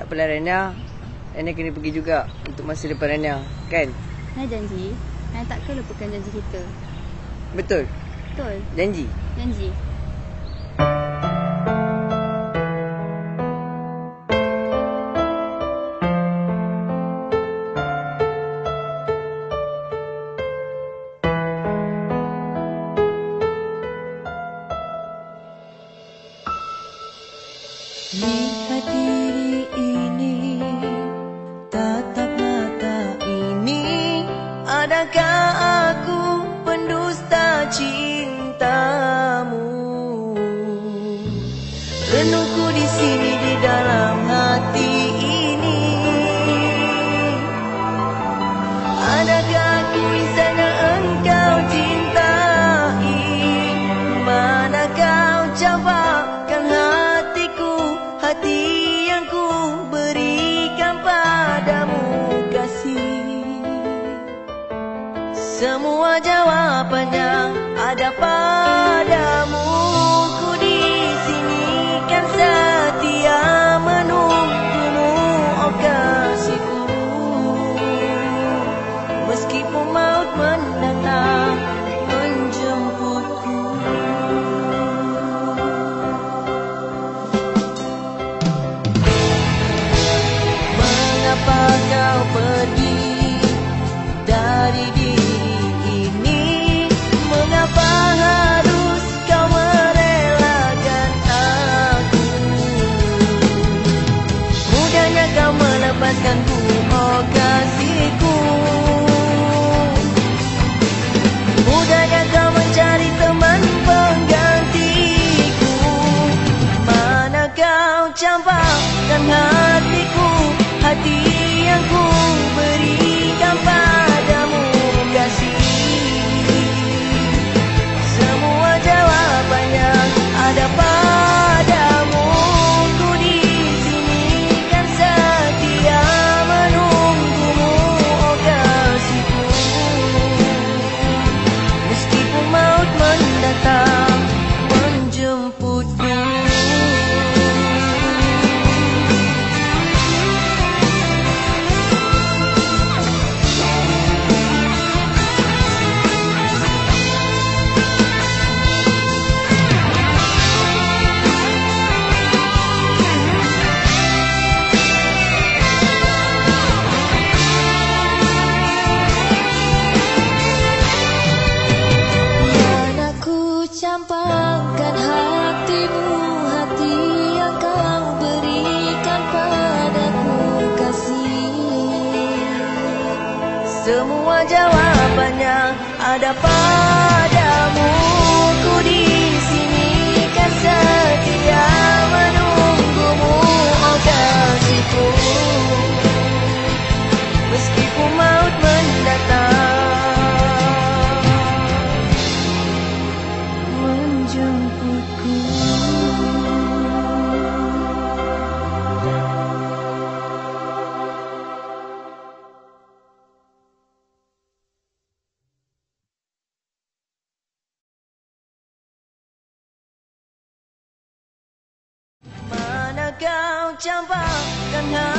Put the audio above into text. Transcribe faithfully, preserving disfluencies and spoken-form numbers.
Tak apalah Rania, Rania kena pergi juga untuk masa depan Rania, kan? Rania janji, Rania takkan lupakan janji kita. Betul? Betul. Janji? Janji. Lihat diri ini, tatap mata ini. Adakah aku pendusta cintamu? Renungku di sini di dalam hati ini. Adakah aku insan yang engkau cintai? Mana kau campakkan hatiku, hati yang ku berikan padamu kasih. Semua jawabannya ada padamu. Ku di sini kan setia menunggumu, oh kasihku. Meskipun maut mendatang menjemputku. Mengapa kau pergi dari diri ini? Mengapa harus kau merelakan aku? Mudahnya kau melepaskanku, oh kasihku. Mudahnya kau mencari teman penggantiku. Mana kau campakkan hatiku, hati yang ku berikan padamu kasih. Semua jawabannya ada padamu. Ku di sini kan setia menunggumu, oh kasihku. Meskipun maut mendatang menjemputku. Campakkan hatimu, hati yang kau berikan padaku kasih. Semua jawabannya ada padamu. Ku di sini kan setia menunggumu, oh kasihku. Meskipun maut mendatang menjemputku. Mana kau campakkan hati